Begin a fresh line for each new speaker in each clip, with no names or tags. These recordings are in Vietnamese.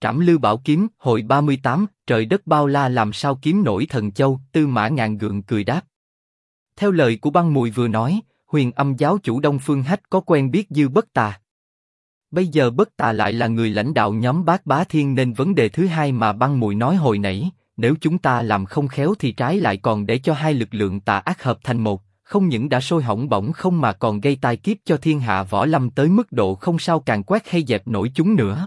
Trảm Lư Bảo Kiếm, hồi 38, trời đất bao la làm sao kiếm nổi thần châu, Tư Mã Ngạn gượng cười đáp. Theo lời của Băng Mùi vừa nói, Huyền Âm giáo chủ Đông Phương Hách có quen biết Dư Bất Tà. Bây giờ Bất Tà lại là người lãnh đạo nhóm Bát Bá Thiên nên vấn đề thứ hai mà Băng Mùi nói hồi nãy, nếu chúng ta làm không khéo thì trái lại còn để cho hai lực lượng tà ác hợp thành một, không những đã sôi hỏng bỏng không mà còn gây tai kiếp cho thiên hạ võ lâm tới mức độ không sao càn quét hay dẹp nổi chúng nữa.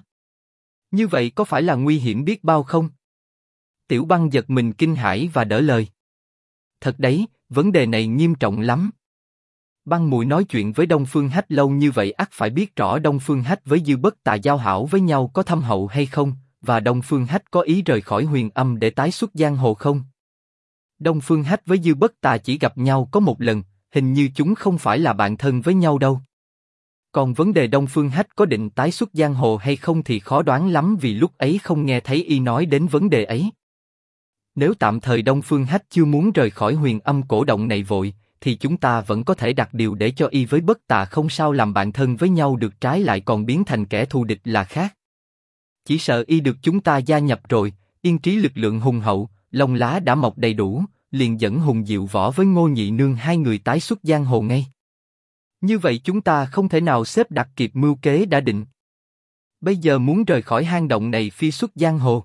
Như vậy có phải là nguy hiểm biết bao không? Tiểu Băng giật mình kinh hãi và đỡ lời. Thật đấy, vấn đề này nghiêm trọng lắm. Băng Mùi nói chuyện với Đông Phương Hách lâu như vậy ắt phải biết rõ Đông Phương Hách với Dư Bất Tà giao hảo với nhau có thâm hậu hay không, và Đông Phương Hách có ý rời khỏi Huyền Âm để tái xuất giang hồ không? Đông Phương Hách với Dư Bất Tà chỉ gặp nhau có một lần, hình như chúng không phải là bạn thân với nhau đâu. Còn vấn đề Đông Phương Hách có định tái xuất giang hồ hay không thì khó đoán lắm vì lúc ấy không nghe thấy y nói đến vấn đề ấy. Nếu tạm thời Đông Phương Hách chưa muốn rời khỏi Huyền Âm cổ động này vội, thì chúng ta vẫn có thể đặt điều để cho y với Bất Tà không sao làm bạn thân với nhau được, trái lại còn biến thành kẻ thù địch là khác. Chỉ sợ y được chúng ta gia nhập rồi, Yên Trí lực lượng hùng hậu, lông lá đã mọc đầy đủ, liền dẫn Hùng Diệu Võ với Ngô Nhị Nương hai người tái xuất giang hồ ngay. Như vậy chúng ta không thể nào xếp đặt kịp mưu kế đã định. Bây giờ muốn rời khỏi hang động này phi xuất giang hồ,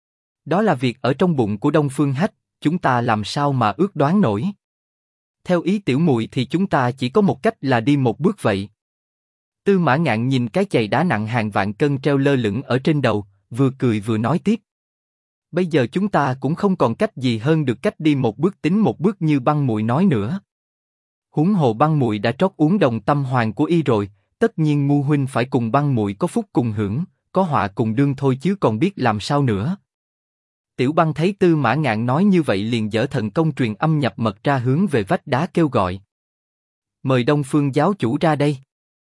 đó là việc ở trong bụng của Đông Phương Hách, chúng ta làm sao mà ước đoán nổi. Theo ý tiểu Mùi thì chúng ta chỉ có một cách là đi một bước vậy. Tư Mã Ngạn nhìn cái chày đá nặng hàng vạn cân treo lơ lửng ở trên đầu, vừa cười vừa nói tiếp. Bây giờ chúng ta cũng không còn cách gì hơn được cách đi một bước tính một bước như Băng Mùi nói nữa. Huống hồ Băng Mùi đã trót uống đồng tâm hoàng của y rồi, tất nhiên ngu huynh phải cùng Băng Mùi có phúc cùng hưởng, có họa cùng đương thôi chứ còn biết làm sao nữa. Tiểu Băng thấy Tư Mã Ngạn nói như vậy liền dở thần công truyền âm nhập mật ra hướng về vách đá kêu gọi. Mời Đông Phương giáo chủ ra đây.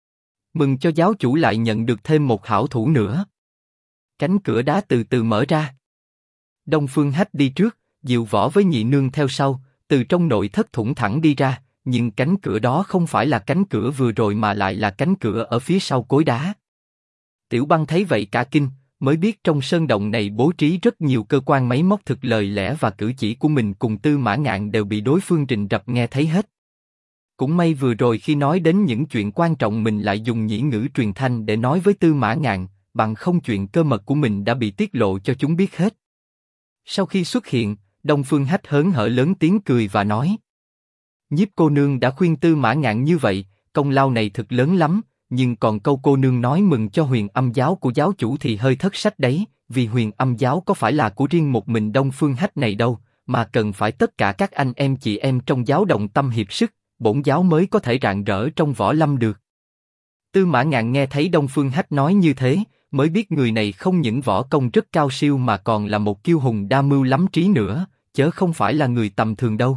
Mừng cho giáo chủ lại nhận được thêm một hảo thủ nữa. Cánh cửa đá từ từ mở ra. Đông Phương Hách đi trước, Diệu Võ với Nhị Nương theo sau, từ trong nội thất thủng thẳng đi ra, nhưng cánh cửa đó không phải là cánh cửa vừa rồi mà lại là cánh cửa ở phía sau cối đá. Tiểu Băng thấy vậy cả kinh, mới biết trong sơn động này bố trí rất nhiều cơ quan máy móc thực lời lẽ và cử chỉ của mình cùng Tư Mã Ngạn đều bị đối phương rình rập nghe thấy hết. Cũng may vừa rồi khi nói đến những chuyện quan trọng mình lại dùng nhĩ ngữ truyền thanh để nói với Tư Mã Ngạn, bằng không chuyện cơ mật của mình đã bị tiết lộ cho chúng biết hết. Sau khi xuất hiện, Đông Phương Hách hớn hở lớn tiếng cười và nói: Nhiếp cô nương đã khuyên Tư Mã Ngạn như vậy, công lao này thực lớn lắm, nhưng còn câu cô nương nói mừng cho Huyền Âm giáo của giáo chủ thì hơi thất sách đấy, vì Huyền Âm giáo có phải là của riêng một mình Đông Phương Hách này đâu, mà cần phải tất cả các anh em chị em trong giáo đồng tâm hiệp sức, bổn giáo mới có thể rạng rỡ trong võ lâm được. Tư Mã Ngạn nghe thấy Đông Phương Hách nói như thế, mới biết người này không những võ công rất cao siêu mà còn là một kiêu hùng đa mưu lắm trí nữa, chớ không phải là người tầm thường đâu.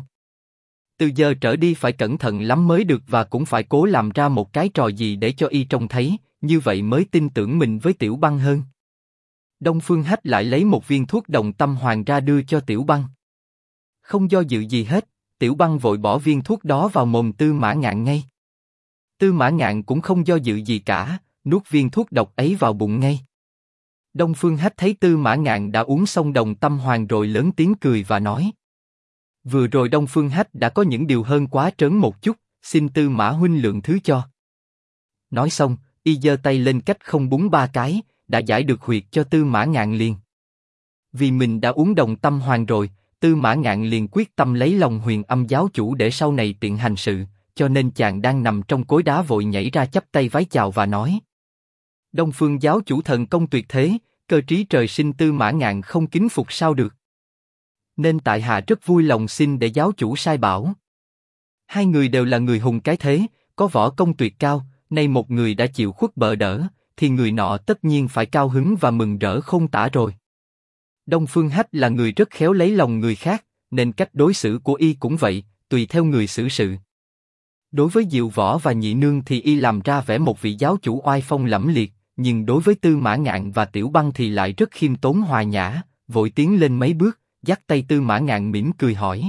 Từ giờ trở đi phải cẩn thận lắm mới được và cũng phải cố làm ra một cái trò gì để cho y trông thấy, như vậy mới tin tưởng mình với Tiểu Băng hơn. Đông Phương Hách lại lấy một viên thuốc đồng tâm hoàng ra đưa cho Tiểu Băng. Không do dự gì hết, Tiểu Băng vội bỏ viên thuốc đó vào mồm Tư Mã Ngạn ngay. Tư Mã Ngạn cũng không do dự gì cả, nuốt viên thuốc độc ấy vào bụng ngay. Đông Phương Hách thấy Tư Mã Ngạn đã uống xong đồng tâm hoàng rồi lớn tiếng cười và nói: Vừa rồi Đông Phương Hách đã có những điều hơn quá trớn một chút, xin Tư Mã huynh lượng thứ cho. Nói xong, y giơ tay lên cách không búng ba cái, đã giải được huyệt cho Tư Mã Ngạn liền. Vì mình đã uống đồng tâm hoàng rồi, Tư Mã Ngạn liền quyết tâm lấy lòng Huyền Âm giáo chủ để sau này tiện hành sự, cho nên chàng đang nằm trong cối đá vội nhảy ra chắp tay vái chào và nói: Đông Phương giáo chủ thần công tuyệt thế, cơ trí trời sinh, Tư Mã Ngạn không kính phục sao được. Nên tại hạ rất vui lòng xin để giáo chủ sai bảo. Hai người đều là người hùng cái thế, có võ công tuyệt cao, nay một người đã chịu khuất bợ đỡ, thì người nọ tất nhiên phải cao hứng và mừng rỡ không tả rồi. Đông Phương Hách là người rất khéo lấy lòng người khác, nên cách đối xử của y cũng vậy, tùy theo người xử sự. Đối với Diệu Võ và Nhị Nương thì y làm ra vẻ một vị giáo chủ oai phong lẫm liệt, nhưng đối với Tư Mã Ngạn và Tiểu Băng thì lại rất khiêm tốn hòa nhã, vội tiến lên mấy bước, dắt tay Tư Mã Ngạn mỉm cười hỏi: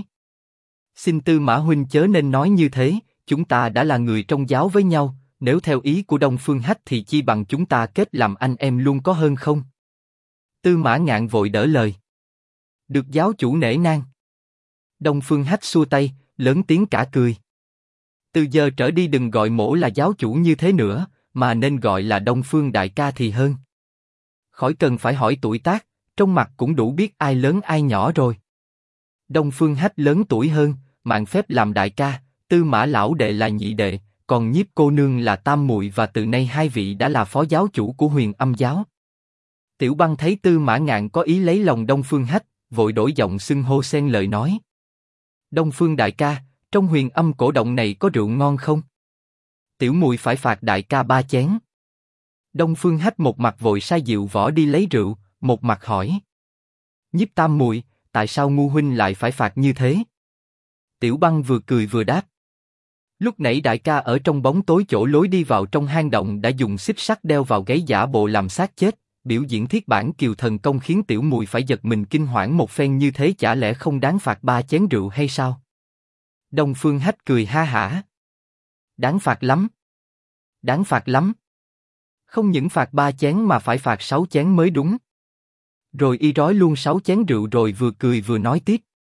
Xin Tư Mã huynh chớ nên nói như thế, chúng ta đã là người trong giáo với nhau, nếu theo ý của Đông Phương Hách thì chi bằng chúng ta kết làm anh em luôn có hơn không? Tư Mã Ngạn vội đỡ lời. Được giáo chủ nể nang. Đông Phương Hách xua tay, lớn tiếng cả cười. Từ giờ trở đi đừng gọi mỗ là giáo chủ như thế nữa, mà nên gọi là Đông Phương đại ca thì hơn. Khỏi cần phải hỏi tuổi tác, trong mặt cũng đủ biết ai lớn ai nhỏ rồi. Đông Phương Hách lớn tuổi hơn, mạn phép làm đại ca, Tư Mã lão đệ là nhị đệ, còn Nhiếp cô nương là tam muội và từ nay hai vị đã là phó giáo chủ của Huyền Âm giáo. Tiểu Băng thấy Tư Mã Ngạn có ý lấy lòng Đông Phương Hách, vội đổi giọng xưng hô xen lời nói. Đông Phương đại ca, trong Huyền Âm cổ động này có rượu ngon không? Tiểu muội phải phạt đại ca 3 chén. Đông Phương Hách một mặt vội sai Diệu Võ đi lấy rượu, một mặt hỏi. Nhiếp tam muội, tại sao ngu huynh lại phải phạt như thế? Tiểu Băng vừa cười vừa đáp. Lúc nãy đại ca ở trong bóng tối chỗ lối đi vào trong hang động đã dùng xích sắt đeo vào gáy giả bộ làm xác chết, biểu diễn thiết bản kiều thần công khiến tiểu muội phải giật mình kinh hoảng một phen như thế, chả lẽ không đáng phạt 3 chén rượu hay sao? Đông Phương Hách cười ha hả. Đáng phạt lắm. Đáng phạt lắm. Không những phạt 3 chén mà phải phạt 6 chén mới đúng. Rồi y rói luôn 6 chén rượu rồi vừa cười vừa nói tiếp.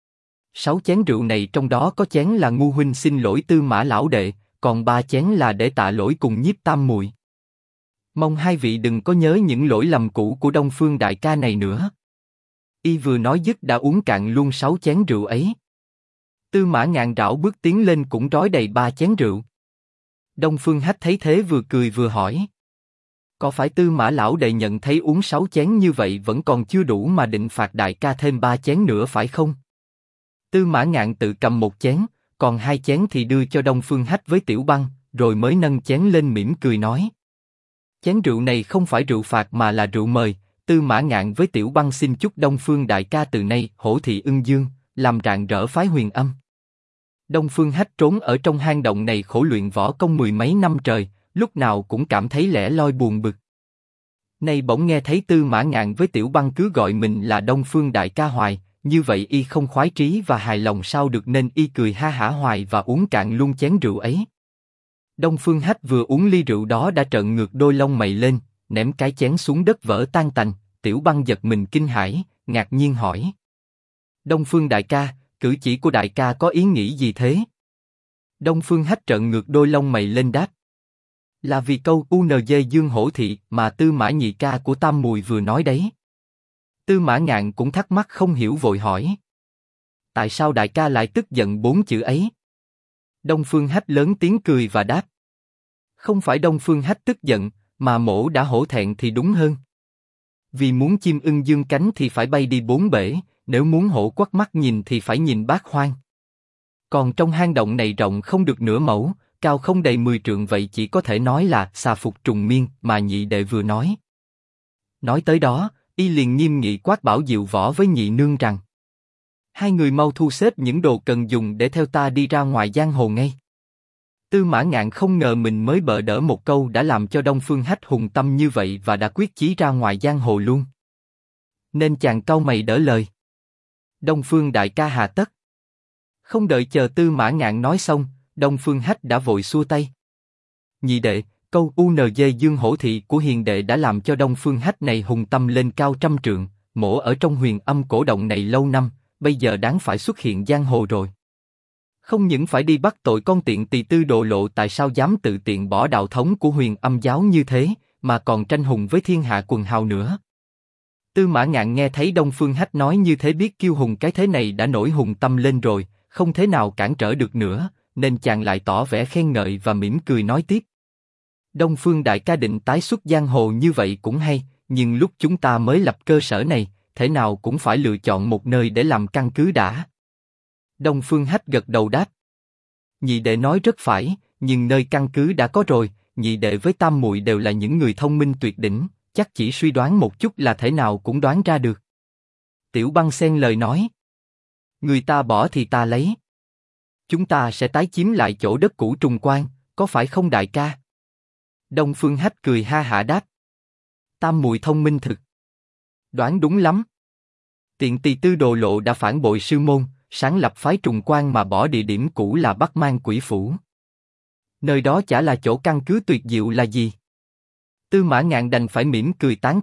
6 chén rượu này trong đó có chén là ngu huynh xin lỗi Tư Mã lão đệ, còn 3 chén là để tạ lỗi cùng Nhiếp tam muội. Mong hai vị đừng có nhớ những lỗi lầm cũ của Đông Phương đại ca này nữa. Y vừa nói dứt đã uống cạn luôn 6 chén rượu ấy. Tư Mã Ngạn rảo bước tiến lên cũng rói đầy 3 chén rượu. Đông Phương Hách thấy thế vừa cười vừa hỏi. Có phải Tư Mã lão đệ nhận thấy uống 6 chén như vậy vẫn còn chưa đủ mà định phạt đại ca thêm 3 chén nữa phải không? Tư Mã Ngạn tự cầm một chén, còn 2 chén thì đưa cho Đông Phương Hách với Tiểu Băng, rồi mới nâng chén lên mỉm cười nói. Chén rượu này không phải rượu phạt mà là rượu mời, Tư Mã Ngạn với Tiểu Băng xin chúc Đông Phương đại ca từ nay hổ thị ưng dương, làm rạng rỡ phái Huyền Âm. Đông Phương Hách trốn ở trong hang động này khổ luyện võ công 10 mấy năm trời, lúc nào cũng cảm thấy lẻ loi buồn bực. Nay bỗng nghe thấy Tư Mã Ngạn với Tiểu Băng cứ gọi mình là Đông Phương đại ca hoài, như vậy y không khoái trí và hài lòng sao được, nên y cười ha hả hoài và uống cạn luôn chén rượu ấy. Đông Phương Hách vừa uống ly rượu đó đã trợn ngược đôi lông mày lên, ném cái chén xuống đất vỡ tan tành. Tiểu Băng giật mình kinh hãi, ngạc nhiên hỏi. Đông Phương đại ca, cử chỉ của đại ca có ý nghĩ gì thế? Đông Phương Hách trợn ngược đôi lông mày lên đáp. Là vì câu UNG dương hổ thị mà Tư Mã nhị ca của Tam Mùi vừa nói đấy. Tư Mã Ngạn cũng thắc mắc không hiểu vội hỏi. Tại sao đại ca lại tức giận 4 chữ ấy? Đông Phương Hách lớn tiếng cười và đáp. Không phải Đông Phương Hách tức giận, mà mỗ đã hổ thẹn thì đúng hơn. Vì muốn chim ưng dương cánh thì phải bay đi 4 bể, nếu muốn hổ quắt mắt nhìn thì phải nhìn bát hoang. Còn trong hang động này rộng không được nửa mẫu, cao không đầy 10 trượng, vậy chỉ có thể nói là xà phục trùng miên mà nhị đệ vừa nói. Nói tới đó, y liền nghiêm nghị quát bảo Diệu Võ với nhị nương rằng. Hai người mau thu xếp những đồ cần dùng để theo ta đi ra ngoài giang hồ ngay. Tư Mã Ngạn không ngờ mình mới bợ đỡ một câu đã làm cho Đông Phương Hách hùng tâm như vậy và đã quyết chí ra ngoài giang hồ luôn. Nên chàng cau mày đỡ lời. Đông Phương đại ca hà tất. Không đợi chờ Tư Mã Ngạn nói xong, Đông Phương Hách đã vội xua tay. Nhị đệ, câu UNG dương hổ thị của hiền đệ đã làm cho Đông Phương Hách này hùng tâm lên cao 100 trượng, mỗ ở trong Huyền Âm cổ động này lâu năm, bây giờ đáng phải xuất hiện giang hồ rồi. Không những phải đi bắt tội con tiện tỳ Tư Độ Lộ tại sao dám tự tiện bỏ đạo thống của Huyền Âm giáo như thế, mà còn tranh hùng với thiên hạ quần hào nữa. Tư Mã Ngạn nghe thấy Đông Phương Hách nói như thế biết kiêu hùng cái thế này đã nổi hùng tâm lên rồi, không thế nào cản trở được nữa, nên chàng lại tỏ vẻ khen ngợi và mỉm cười nói tiếp. Đông Phương đại ca định tái xuất giang hồ như vậy cũng hay, nhưng lúc chúng ta mới lập cơ sở này, thể nào cũng phải lựa chọn một nơi để làm căn cứ đã. Đông Phương Hách gật đầu đáp. Nhị đệ nói rất phải, nhưng nơi căn cứ đã có rồi, nhị đệ với Tam muội đều là những người thông minh tuyệt đỉnh, chắc chỉ suy đoán một chút là thể nào cũng đoán ra được. Tiểu Băng xen lời nói. Người ta bỏ thì ta lấy. Chúng ta sẽ tái chiếm lại chỗ đất cũ Trùng Quan, có phải không đại ca? Đông Phương Hách cười ha hả đáp. Tam muội thông minh thực. Đoán đúng lắm. Tiện tỳ Tư Đồ Lộ đã phản bội sư môn, sáng lập phái Trùng Quan mà bỏ địa điểm cũ là Bắc Mang Quỷ Phủ. Nơi đó chả là chỗ căn cứ tuyệt diệu là gì? Tư Mã Ngạn đành phải mỉm cười tán thành,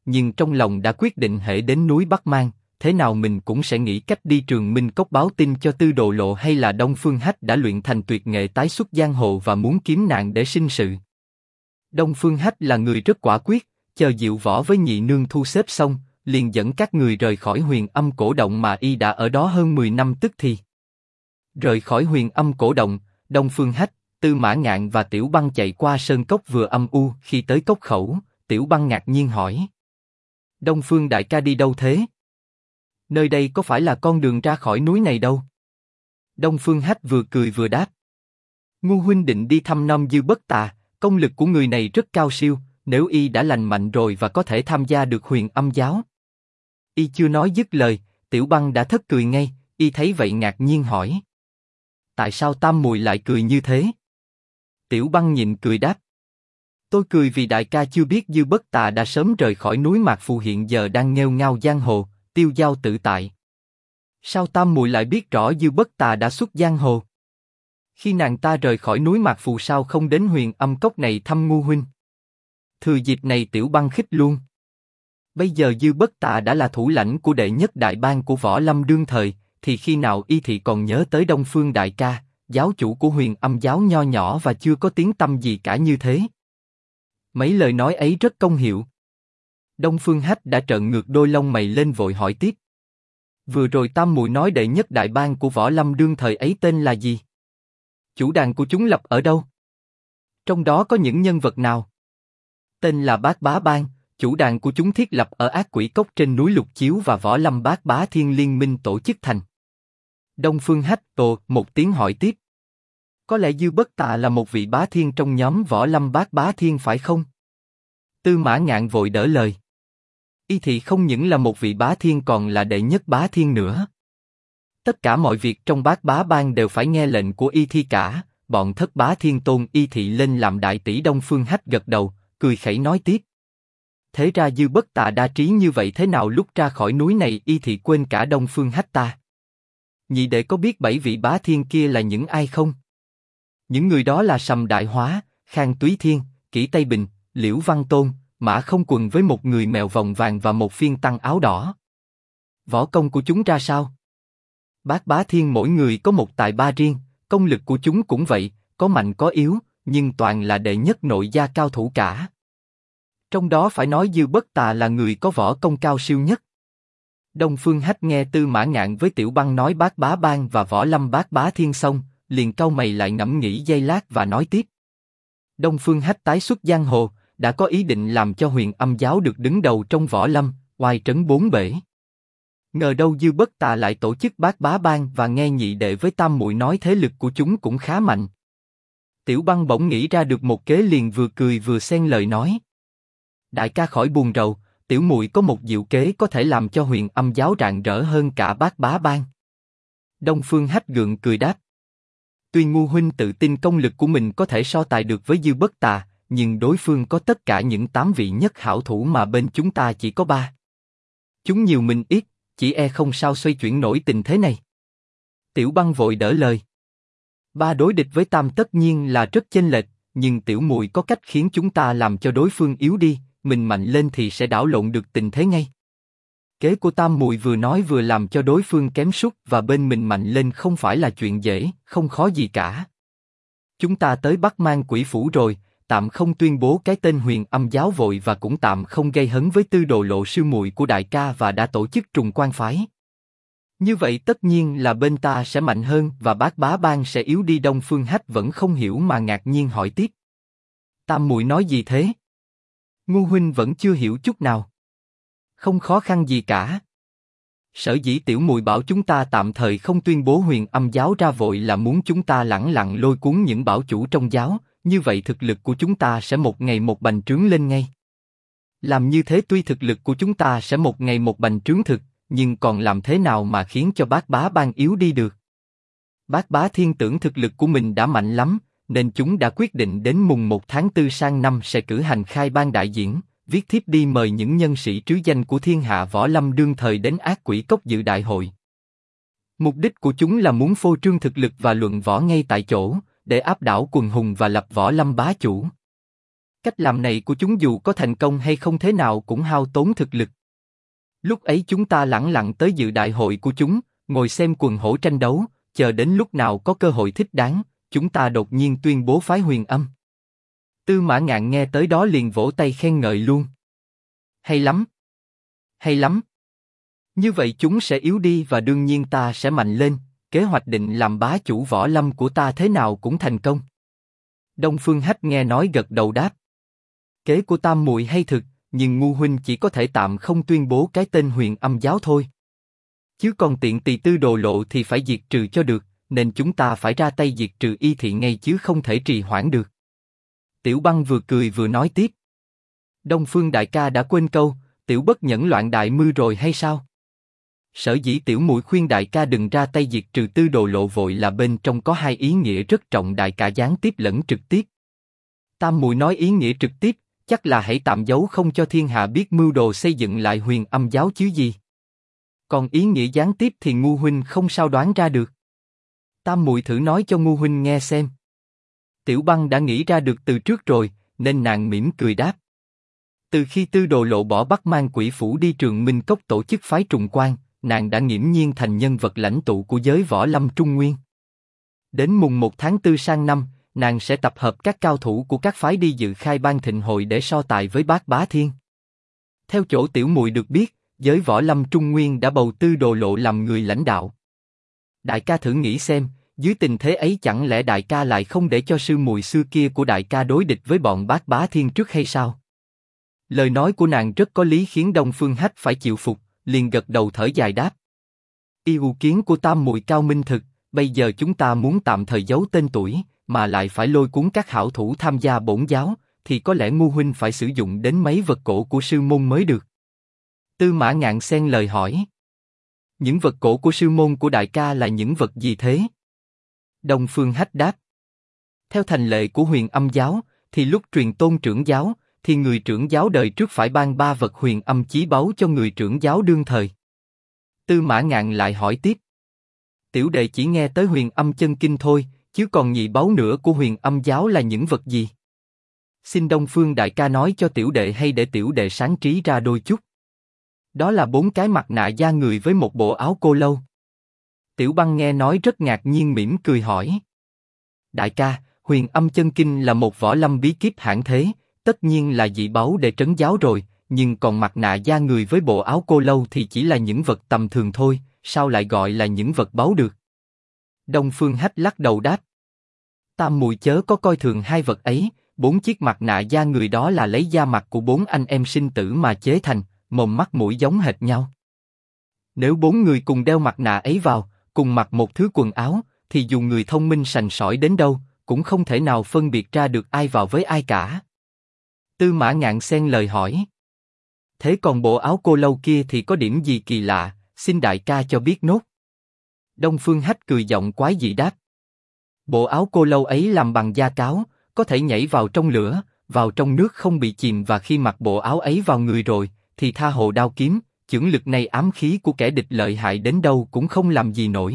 nhưng trong lòng đã quyết định hễ đến núi Bắc Mang, thế nào mình cũng sẽ nghĩ cách đi Trường Minh Cốc báo tin cho Tư Đồ Lộ hay là Đông Phương Hách đã luyện thành tuyệt nghệ tái xuất giang hồ và muốn kiếm nạn để sinh sự. Đông Phương Hách là người rất quả quyết, chờ Diệu Võ với nhị nương thu xếp xong, liền dẫn các người rời khỏi Huyền Âm Cổ Động mà y đã ở đó hơn 10 năm tức thì. Rời khỏi Huyền Âm Cổ Động, Đông Phương Hách, Tư Mã Ngạn và Tiểu Băng chạy qua sơn cốc vừa âm u, khi tới cốc khẩu, Tiểu Băng ngạc nhiên hỏi: Đông Phương đại ca đi đâu thế? Nơi đây có phải là con đường ra khỏi núi này đâu? Đông Phương Hách vừa cười vừa đáp: Ngu huynh định đi thăm nom Dư Bất Tà, công lực của người này rất cao siêu, nếu y đã lành mạnh rồi và có thể tham gia được Huyền Âm giáo. Y chưa nói dứt lời, Tiểu Băng đã thất cười ngay, y thấy vậy ngạc nhiên hỏi: Tại sao Tam muội lại cười như thế? Tiểu Băng nhịn cười đáp: Tôi cười vì đại ca chưa biết Dư Bất Tà đã sớm rời khỏi núi Mạc Phù, hiện giờ đang nghêu ngao giang hồ, tiêu dao tự tại. Sao Tam muội lại biết rõ Dư Bất Tà đã xuất giang hồ? Khi nàng ta rời khỏi núi Mạc Phù sao không đến Huyền Âm Cốc này thăm Ngu huynh? Thừa dịp này Tiểu Băng khích luôn. Bây giờ Dư Bất Tà đã là thủ lãnh của đệ nhất đại bang của Võ Lâm đương thời, thì khi nào y thị còn nhớ tới Đông Phương đại ca, giáo chủ của Huyền Âm giáo nho nhỏ và chưa có tiếng tăm gì cả như thế? Mấy lời nói ấy rất công hiệu. Đông Phương Hách đã trợn ngược đôi lông mày lên vội hỏi tiếp: Vừa rồi Tam muội nói đệ nhất đại bang của Võ Lâm đương thời ấy tên là gì? Chủ đàn của chúng lập ở đâu? Trong đó có những nhân vật nào? Tên là Bát Bá Bang, chủ đàn của chúng thiết lập ở Ác Quỷ Cốc trên núi Lục Chiếu và Võ Lâm Bát Bá Thiên liên minh tổ chức thành. Đông Phương Hách một tiếng hỏi tiếp: Có lẽ Dư Bất Tà là một vị bá thiên trong nhóm Võ Lâm Bát Bá Thiên phải không? Tư Mã Ngạn vội đỡ lời: Y thì không những là một vị bá thiên còn là đệ nhất bá thiên nữa. Tất cả mọi việc trong Bát Bá Bang đều phải nghe lệnh của Y thi cả, bọn Thất Bá Thiên tôn Y thị lên làm đại tỷ. Đông Phương Hách gật đầu, cười khẩy nói tiếp: Thế ra Dư Bất Tà đa trí như vậy, thế nào lúc ra khỏi núi này Y thị quên cả Đông Phương Hách ta? Nhị đệ có biết 7 vị bá thiên kia là những ai không? Những người đó là Sầm Đại Hóa, Khang Túy Thiên, Kỷ Tây Bình, Liễu Văn Tôn, Mã Không Quần với một người mèo vòng vàng và một phiên tăng áo đỏ. Võ công của chúng ra sao? Bát Bá Thiên mỗi người có một tài ba riêng, công lực của chúng cũng vậy, có mạnh có yếu, nhưng toàn là đệ nhất nội gia cao thủ cả. Trong đó phải nói Dư Bất Tà là người có võ công cao siêu nhất. Đông Phương Hách nghe Tư Mã Ngạn với Tiểu Băng nói Bát Bá Bang và Võ Lâm Bát Bá Thiên xong, liền cau mày lại ngẫm nghĩ giây lát và nói tiếp: Đông Phương Hách tái xuất giang hồ, đã có ý định làm cho Huyền Âm giáo được đứng đầu trong võ lâm, oai trấn bốn bể. Ngờ đâu Dư Bất Tà lại tổ chức Bát Bá Bang và nghe nhị đệ với Tam muội nói thế lực của chúng cũng khá mạnh. Tiểu Băng bỗng nghĩ ra được một kế, liền vừa cười vừa xen lời nói: Đại ca khỏi buồn rầu, tiểu muội có một diệu kế có thể làm cho Huyền Âm giáo rạng rỡ hơn cả Bát Bá Bang. Đông Phương Hách gượng cười đáp: Tuy Ngu huynh tự tin công lực của mình có thể so tài được với Dư Bất Tà, nhưng đối phương có tất cả những 8 vị nhất hảo thủ mà bên chúng ta chỉ có 3. Chúng nhiều mình ít, chỉ e không sao xoay chuyển nổi tình thế này. Tiểu Băng vội đỡ lời: 3 đối địch với Tam tất nhiên là rất chênh lệch, nhưng tiểu muội có cách khiến chúng ta làm cho đối phương yếu đi, mình mạnh lên thì sẽ đảo lộn được tình thế ngay. Kế của Tam muội vừa nói vừa làm cho đối phương kém sút và bên mình mạnh lên không phải là chuyện dễ, không khó gì cả. Chúng ta tới Bắc Mang Quỷ Phủ rồi, tạm không tuyên bố cái tên Huyền Âm giáo vội và cũng tạm không gây hấn với Tư Đồ Lộ sư muội của đại ca và đã tổ chức trùng quan phái. Như vậy tất nhiên là bên ta sẽ mạnh hơn và Bát Bá Bang sẽ yếu đi. Đông Phương Hách vẫn không hiểu mà ngạc nhiên hỏi tiếp: Tam muội nói gì thế? Ngu huynh vẫn chưa hiểu chút nào. Không khó khăn gì cả. Sở dĩ tiểu muội bảo chúng ta tạm thời không tuyên bố Huyền Âm giáo ra vội là muốn chúng ta lẳng lặng lôi cuốn những bảo chủ trong giáo, như vậy thực lực của chúng ta sẽ một ngày một bành trướng lên ngay. Làm như thế tuy thực lực của chúng ta sẽ một ngày một bành trướng thực, nhưng còn làm thế nào mà khiến cho Bát Bá Bang yếu đi được? Bát Bá Thiên tưởng thực lực của mình đã mạnh lắm, nên chúng đã quyết định đến mùng 1 tháng 4 sang năm sẽ cử hành khai ban đại diễn, viết thiếp đi mời những nhân sĩ trứ danh của thiên hạ võ lâm đương thời đến Ác Quỷ Cốc dự đại hội. Mục đích của chúng là muốn phô trương thực lực và luận võ ngay tại chỗ, để áp đảo quần hùng và lập võ lâm bá chủ. Cách làm này của chúng dù có thành công hay không thế nào cũng hao tốn thực lực. Lúc ấy chúng ta lẳng lặng tới dự đại hội của chúng, ngồi xem quần hổ tranh đấu, chờ đến lúc nào có cơ hội thích đáng, chúng ta đột nhiên tuyên bố phái Huyền Âm. Tư Mã Ngạn nghe tới đó liền vỗ tay khen ngợi luôn. Hay lắm! Hay lắm! Như vậy chúng sẽ yếu đi và đương nhiên ta sẽ mạnh lên, kế hoạch định làm bá chủ võ lâm của ta thế nào cũng thành công. Đông Phương Hách nghe nói gật đầu đáp. Kế của Tam muội hay thực, nhưng ngu huynh chỉ có thể tạm không tuyên bố cái tên Huyền Âm giáo thôi. Chứ còn tiện tỳ Tư Đồ Lộ thì phải diệt trừ cho được, nên chúng ta phải ra tay diệt trừ y thị ngay chứ không thể trì hoãn được. Tiểu Băng vừa cười vừa nói tiếp. Đông Phương đại ca đã quên câu, tiểu bất nhẫn loạn đại mưu rồi hay sao? Sở dĩ tiểu muội khuyên đại ca đừng ra tay diệt trừ Tư Đồ Lộ vội là bên trong có hai ý nghĩa rất trọng đại, cả gián tiếp lẫn trực tiếp. Tam muội nói ý nghĩa trực tiếp, chắc là hãy tạm giấu không cho thiên hạ biết mưu đồ xây dựng lại Huyền Âm giáo chứ gì. Còn ý nghĩa gián tiếp thì ngu huynh không sao đoán ra được. Tam muội thử nói cho ngu huynh nghe xem. Tiểu Băng đã nghĩ ra được từ trước rồi, nên nàng mỉm cười đáp. Từ khi Tư Đồ Lộ bỏ Bắc Mang Quỷ Phủ đi Trường Minh Cốc tổ chức phái Trùng Quan, nàng đã nghiễm nhiên thành nhân vật lãnh tụ của giới võ lâm Trung Nguyên. Đến mùng 1 tháng 4 sang năm, nàng sẽ tập hợp các cao thủ của các phái đi dự khai ban thịnh hội để so tài với Bác Bá Thiên. Theo chỗ tiểu muội được biết, giới võ lâm Trung Nguyên đã bầu Tư Đồ Lộ làm người lãnh đạo. Đại ca thử nghĩ xem, dưới tình thế ấy chẳng lẽ đại ca lại không để cho sư muội xưa kia của đại ca đối địch với bọn Bác Bá Thiên trước hay sao? Lời nói của nàng rất có lý khiến Đông Phương Hách phải chịu phục, liền gật đầu thở dài đáp. Ý kiến của Tam muội cao minh thực, bây giờ chúng ta muốn tạm thời giấu tên tuổi, mà lại phải lôi cuốn các hảo thủ tham gia bổn giáo, thì có lẽ ngu huynh phải sử dụng đến mấy vật cổ của sư môn mới được. Tư Mã Ngạn xen lời hỏi. Những vật cổ của sư môn của đại ca là những vật gì thế? Đông Phương Hách đáp. Theo thành lệ của Huyền Âm giáo, thì lúc truyền tôn trưởng giáo, thì người trưởng giáo đời trước phải ban 3 vật Huyền Âm chí báu cho người trưởng giáo đương thời. Tư Mã Ngạn lại hỏi tiếp. Tiểu đệ chỉ nghe tới Huyền Âm chân kinh thôi, chứ còn nhị báu nữa của Huyền Âm giáo là những vật gì? Xin Đông Phương đại ca nói cho tiểu đệ hay để tiểu đệ sáng trí ra đôi chút. Đó là 4 cái mặt nạ da người với một bộ áo cô lâu. Tiểu Băng nghe nói rất ngạc nhiên mỉm cười hỏi. Đại ca, Huyền Âm chân kinh là một võ lâm bí kíp hạng thế, tất nhiên là dị báu để trấn giáo rồi, nhưng còn mặt nạ da người với bộ áo cô lâu thì chỉ là những vật tầm thường thôi, sao lại gọi là những vật báu được? Đông Phương Hách lắc đầu đáp. Tam muội chớ có coi thường hai vật ấy, 4 chiếc mặt nạ da người đó là lấy da mặt của 4 anh em sinh tử mà chế thành, mồm mắt mũi giống hệt nhau. Nếu 4 người cùng đeo mặt nạ ấy vào, cùng mặc một thứ quần áo, thì dù người thông minh sành sỏi đến đâu, cũng không thể nào phân biệt ra được ai vào với ai cả. Tư Mã Ngạn xen lời hỏi. Thế còn bộ áo cô lâu kia thì có điểm gì kỳ lạ, xin đại ca cho biết nốt. Đông Phương Hách cười giọng quái dị đáp. Bộ áo cô lâu ấy làm bằng da cáo, có thể nhảy vào trong lửa, vào trong nước không bị chìm, và khi mặc bộ áo ấy vào người rồi, thì tha hồ đao kiếm, chưởng lực này ám khí của kẻ địch lợi hại đến đâu cũng không làm gì nổi.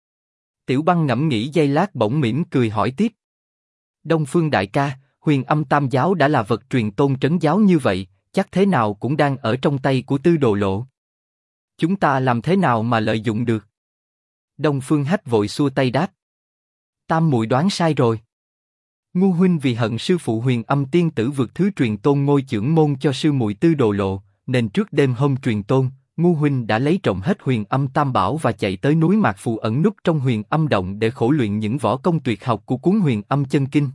Tiểu Băng ngẫm nghĩ giây lát bỗng mỉm cười hỏi tiếp. Đông Phương đại ca, Huyền Âm tam giáo đã là vật truyền tôn trấn giáo như vậy, chắc thế nào cũng đang ở trong tay của Tư Đồ Lộ. Chúng ta làm thế nào mà lợi dụng được? Đông Phương Hách vội xua tay đáp. Tam muội đoán sai rồi. Ngu huynh vì hận sư phụ Huyền Âm tiên tử vượt thứ truyền tôn ngôi chưởng môn cho sư muội Tư Đồ Lộ, nên trước đêm hôm truyền tôn, ngu huynh đã lấy trộm hết Huyền Âm tam bảo và chạy tới núi Mạc Phù ẩn núp trong Huyền Âm động để khổ luyện những võ công tuyệt học của cuốn Huyền Âm chân kinh.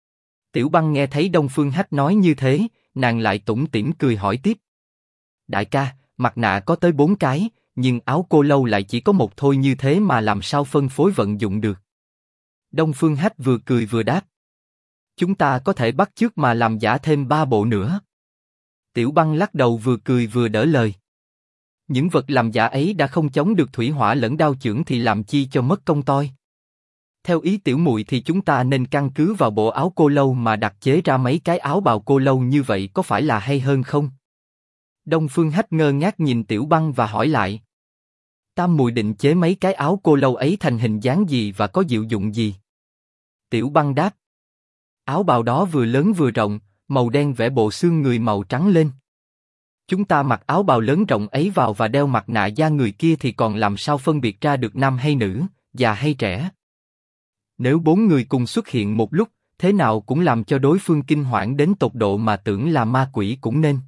Tiểu Băng nghe thấy Đông Phương Hách nói như thế, nàng lại tủm tỉm cười hỏi tiếp. Đại ca, mặt nạ có tới 4 cái, nhưng áo cô lâu lại chỉ có một thôi, như thế mà làm sao phân phối vận dụng được? Đông Phương Hách vừa cười vừa đáp. Chúng ta có thể bắt chước mà làm giả thêm 3 bộ nữa. Tiểu Băng lắc đầu vừa cười vừa đỡ lời. Những vật làm giả ấy đã không chống được thủy hỏa lẫn đao chưởng thì làm chi cho mất công toi. Theo ý tiểu muội thì chúng ta nên căn cứ vào bộ áo cô lâu mà đặc chế ra mấy cái áo bào cô lâu, như vậy có phải là hay hơn không? Đông Phương Hách ngơ ngác nhìn Tiểu Băng và hỏi lại. Tam muội định chế mấy cái áo cô lâu ấy thành hình dáng gì và có diệu dụng gì? Tiểu Băng đáp. Áo bào đó vừa lớn vừa rộng, màu đen vẽ bộ xương người màu trắng lên. Chúng ta mặc áo bào lớn rộng ấy vào và đeo mặt nạ da người kia thì còn làm sao phân biệt ra được nam hay nữ, già hay trẻ. Nếu 4 người cùng xuất hiện một lúc, thế nào cũng làm cho đối phương kinh hoảng đến tột độ mà tưởng là ma quỷ cũng nên.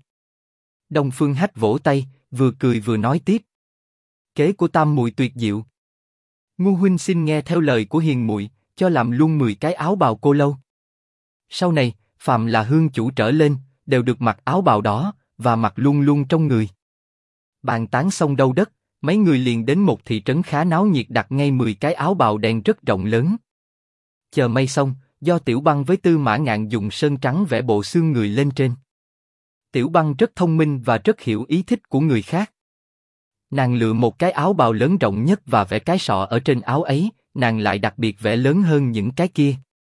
Đông Phương Hách vỗ tay, vừa cười vừa nói tiếp. Kế của Tam muội tuyệt diệu. Ngu huynh xin nghe theo lời của hiền muội, cho làm luôn 10 cái áo bào cô lâu. Sau này, phàm là hương chủ trở lên, đều được mặc áo bào đó, và mặc luôn luôn trong người. Bàn tán xong đâu đất, mấy người liền đến một thị trấn khá náo nhiệt đặt ngay 10 cái áo bào đen rất rộng lớn. Chờ may xong, do Tiểu Băng với Tư Mã Ngạn dùng sơn trắng vẽ bộ xương người lên trên. Tiểu Băng rất thông minh và rất hiểu ý thích của người khác. Nàng lựa một cái áo bào lớn rộng nhất và vẽ cái sọ ở trên áo ấy, nàng lại đặc biệt vẽ lớn hơn những cái kia.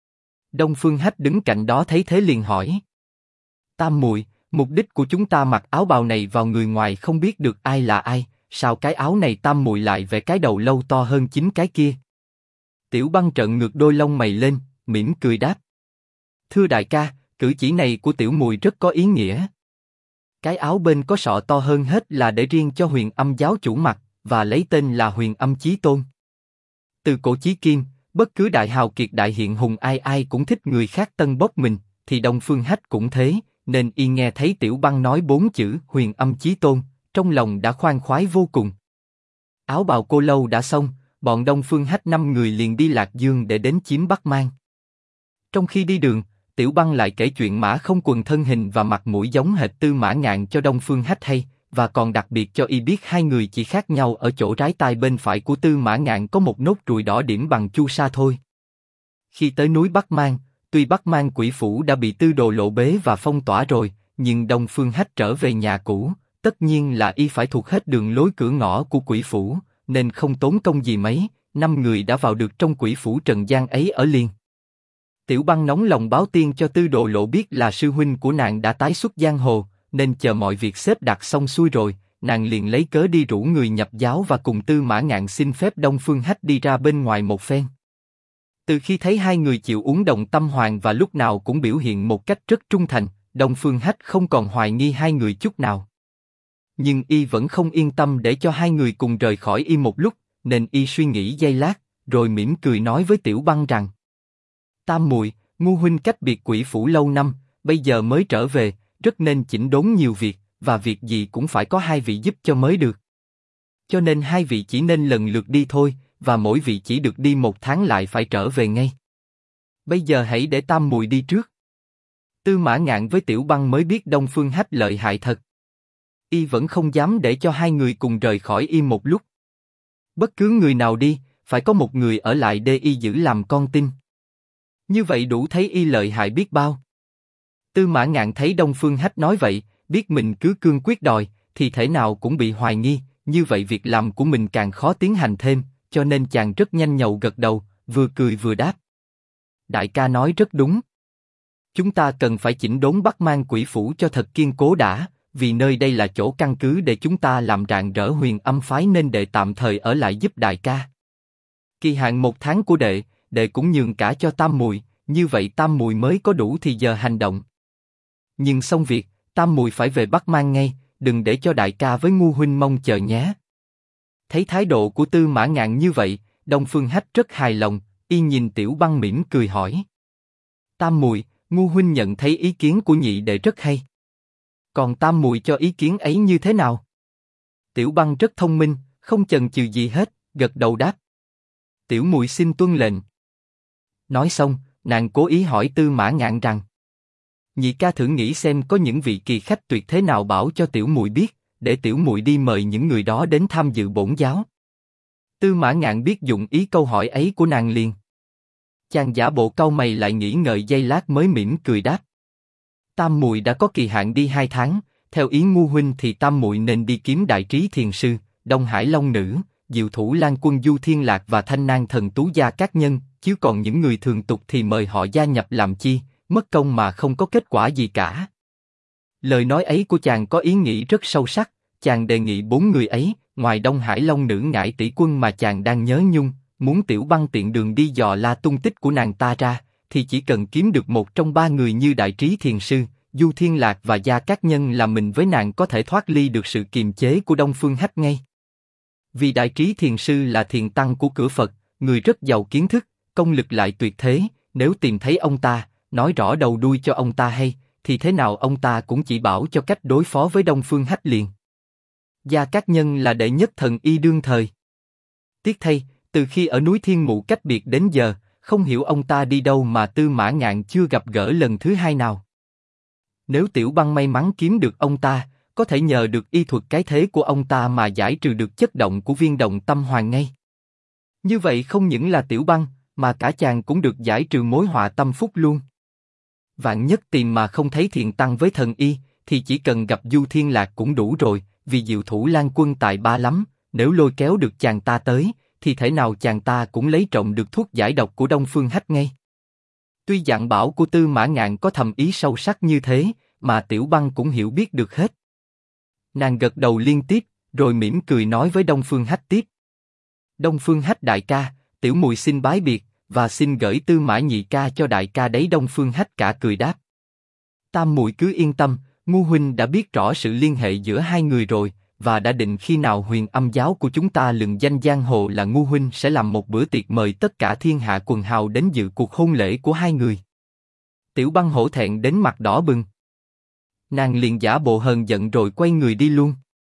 Đông Phương Hách đứng cạnh đó thấy thế liền hỏi. Tam muội, mục đích của chúng ta mặc áo bào này vào người ngoài không biết được ai là ai, sao cái áo này Tam muội lại vẽ cái đầu lâu to hơn 9 cái kia? Tiểu Băng trợn ngược đôi lông mày lên, mỉm cười đáp. Thưa đại ca, cử chỉ này của tiểu muội rất có ý nghĩa. Cái áo bên có sọ to hơn hết là để riêng cho Huyền Âm giáo chủ mặc, và lấy tên là Huyền Âm Chí Tôn. Từ cổ chí kim, bất cứ đại hào kiệt đại hiện hùng ai ai cũng thích người khác tân bốc mình, thì Đông Phương Hách cũng thế, nên y nghe thấy Tiểu Băng nói 4 chữ Huyền Âm Chí Tôn, trong lòng đã khoan khoái vô cùng. Áo bào cô lâu đã xong, bọn Đông Phương Hách 5 người liền đi Lạc Dương để đến chiếm Bắc Mang. Trong khi đi đường, Tiểu Băng lại kể chuyện Mã Không Quần thân hình và mặt mũi giống hệt Tư Mã Ngạn cho Đông Phương Hách hay, và còn đặc biệt cho y biết hai người chỉ khác nhau ở chỗ trái tai bên phải của Tư Mã Ngạn có một nốt ruồi đỏ điểm bằng chu sa thôi. Khi tới núi Bắc Mang, tuy Bắc Mang quỷ phủ đã bị Tư Đồ Lộ bế và phong tỏa rồi, nhưng Đông Phương Hách trở về nhà cũ, tất nhiên là y phải thuộc hết đường lối cửa ngõ của quỷ phủ, nên không tốn công gì mấy, 5 người đã vào được trong quỷ phủ Trần gian ấy ở liền. Tiểu Băng nóng lòng báo tin cho Tư Đồ Lộ biết là sư huynh của nàng đã tái xuất giang hồ, nên chờ mọi việc xếp đặt xong xuôi rồi, nàng liền lấy cớ đi rủ người nhập giáo và cùng Tư Mã Ngạn xin phép Đông Phương Hách đi ra bên ngoài một phen. Từ khi thấy hai người chịu uống Động Tâm Hoàng và lúc nào cũng biểu hiện một cách rất trung thành, Đông Phương Hách không còn hoài nghi hai người chút nào. Nhưng y vẫn không yên tâm để cho hai người cùng rời khỏi y một lúc, nên y suy nghĩ giây lát, rồi mỉm cười nói với Tiểu Băng rằng: Tam muội, ngu huynh cách biệt quỷ phủ lâu năm, bây giờ mới trở về, rất nên chỉnh đốn nhiều việc, và việc gì cũng phải có hai vị giúp cho mới được. Cho nên hai vị chỉ nên lần lượt đi thôi, và mỗi vị chỉ được đi 1 tháng lại phải trở về ngay. Bây giờ hãy để Tam muội đi trước. Tư Mã Ngạn với Tiểu Băng mới biết Đông Phương Hách lợi hại thật. Y vẫn không dám để cho hai người cùng rời khỏi y một lúc. Bất cứ người nào đi, phải có một người ở lại để y giữ làm con tin. Như vậy đủ thấy y lợi hại biết bao. Tư Mã Ngạn thấy Đông Phương Hách nói vậy, biết mình cứ cương quyết đòi, thì thể nào cũng bị hoài nghi, như vậy việc làm của mình càng khó tiến hành thêm, cho nên chàng rất nhanh nhậu gật đầu, vừa cười vừa đáp. Đại ca nói rất đúng. Chúng ta cần phải chỉnh đốn Bắc Mang quỷ phủ cho thật kiên cố đã, vì nơi đây là chỗ căn cứ để chúng ta làm rạng rỡ Huyền Âm phái nên đệ tạm thời ở lại giúp đại ca. Kỳ hạn 1 tháng của đệ cũng nhường cả cho Tam muội, như vậy Tam muội mới có đủ thì giờ hành động. Nhưng xong việc, Tam muội phải về Bắc Mang ngay, đừng để cho đại ca với ngu huynh mong chờ nhé. Thấy thái độ của Tư Mã Ngạn như vậy, Đông Phương Hách rất hài lòng, y nhìn Tiểu Băng mỉm cười hỏi: Tam muội, ngu huynh nhận thấy ý kiến của nhị đệ rất hay. Còn Tam muội cho ý kiến ấy như thế nào? Tiểu Băng rất thông minh, không chần chừ gì hết, gật đầu đáp: Tiểu muội xin tuân lệnh. Nói xong, nàng cố ý hỏi Tư Mã Ngạn rằng: Nhị ca thử nghĩ xem có những vị kỳ khách tuyệt thế nào bảo cho tiểu muội biết, để tiểu muội đi mời những người đó đến tham dự bổn giáo. Tư Mã Ngạn biết dụng ý câu hỏi ấy của nàng liền. Chàng giả bộ cau mày lại nghĩ ngợi giây lát mới mỉm cười đáp: Tam muội đã có kỳ hạn đi 2 tháng, theo ý ngu huynh thì Tam muội nên đi kiếm Đại Trí Thiền sư, Đông Hải Long nữ, Diệu Thủ Lan Quân Du Thiên Lạc và Thanh Nang Thần Tú gia các nhân, chứ còn những người thường tục thì mời họ gia nhập làm chi, mất công mà không có kết quả gì cả. Lời nói ấy của chàng có ý nghĩ rất sâu sắc, chàng đề nghị 4 người ấy, ngoài Đông Hải Long nữ Ngải Tỷ Quân mà chàng đang nhớ nhung, muốn Tiểu Băng tiện đường đi dò la tung tích của nàng ta ra, thì chỉ cần kiếm được một trong ba người như Đại Trí Thiền Sư, Du Thiên Lạc và Gia Cát Nhân là mình với nàng có thể thoát ly được sự kiềm chế của Đông Phương Hách ngay. Vì Đại Trí Thiền Sư là thiền tăng của cửa Phật, người rất giàu kiến thức, công lực lại tuyệt thế, nếu tìm thấy ông ta, nói rõ đầu đuôi cho ông ta hay, thì thế nào ông ta cũng chỉ bảo cho cách đối phó với Đông Phương Hách liền. Gia Cát Nhân là đệ nhất thần y đương thời. Tiếc thay, từ khi ở núi Thiên Mụ cách biệt đến giờ, không hiểu ông ta đi đâu mà Tư Mã Ngạn chưa gặp gỡ lần thứ hai nào. Nếu Tiểu Băng may mắn kiếm được ông ta, có thể nhờ được y thuật cái thế của ông ta mà giải trừ được chất động của viên động tâm hoàng ngay. Như vậy không những là Tiểu Băng, mà cả chàng cũng được giải trừ mối họa tâm phúc luôn. Vạn nhất tìm mà không thấy thiện tăng với thần y, thì chỉ cần gặp Du Thiên Lạc cũng đủ rồi, vì Diệu Thủ Lan Quân tài ba lắm, nếu lôi kéo được chàng ta tới, thì thể nào chàng ta cũng lấy trộm được thuốc giải độc của Đông Phương Hách ngay. Tuy dặn bảo của Tư Mã Ngạn có thầm ý sâu sắc như thế, mà Tiểu Băng cũng hiểu biết được hết. Nàng gật đầu liên tiếp, rồi mỉm cười nói với Đông Phương Hách tiếp. Đông Phương Hách đại ca, tiểu muội xin bái biệt, và xin gửi Tư Mã nhị ca cho đại ca đấy. Đông Phương Hách cả cười đáp. Tam muội cứ yên tâm, Ngu huynh đã biết rõ sự liên hệ giữa hai người rồi, và đã định khi nào Huyền Âm giáo của chúng ta lừng danh giang hồ là Ngu huynh sẽ làm một bữa tiệc mời tất cả thiên hạ quần hào đến dự cuộc hôn lễ của hai người. Tiểu Băng hổ thẹn đến mặt đỏ bừng. Nàng liền giả bộ hờn giận rồi quay người đi luôn.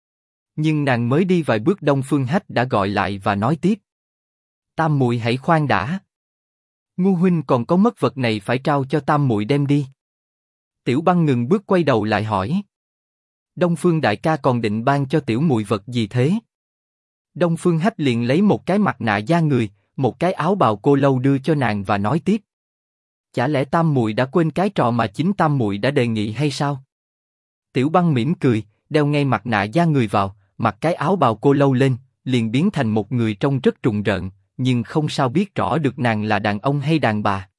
Nhưng nàng mới đi vài bước, Đông Phương Hách đã gọi lại và nói tiếp. Tam muội hãy khoan đã. Ngu huynh còn có mất vật này phải trao cho tam muội đem đi. Tiểu Băng ngừng bước quay đầu lại hỏi. Đông Phương đại ca còn định ban cho tiểu muội vật gì thế? Đông Phương Hách liền lấy một cái mặt nạ da người, một cái áo bào cô lâu đưa cho nàng và nói tiếp. Chả lẽ tam muội đã quên cái trò mà chính tam muội đã đề nghị hay sao? Tiểu Băng mỉm cười, đeo ngay mặt nạ da người vào, mặc cái áo bào cô lâu lên, liền biến thành một người trông rất rùng rợn, nhưng không sao biết rõ được nàng là đàn ông hay đàn bà.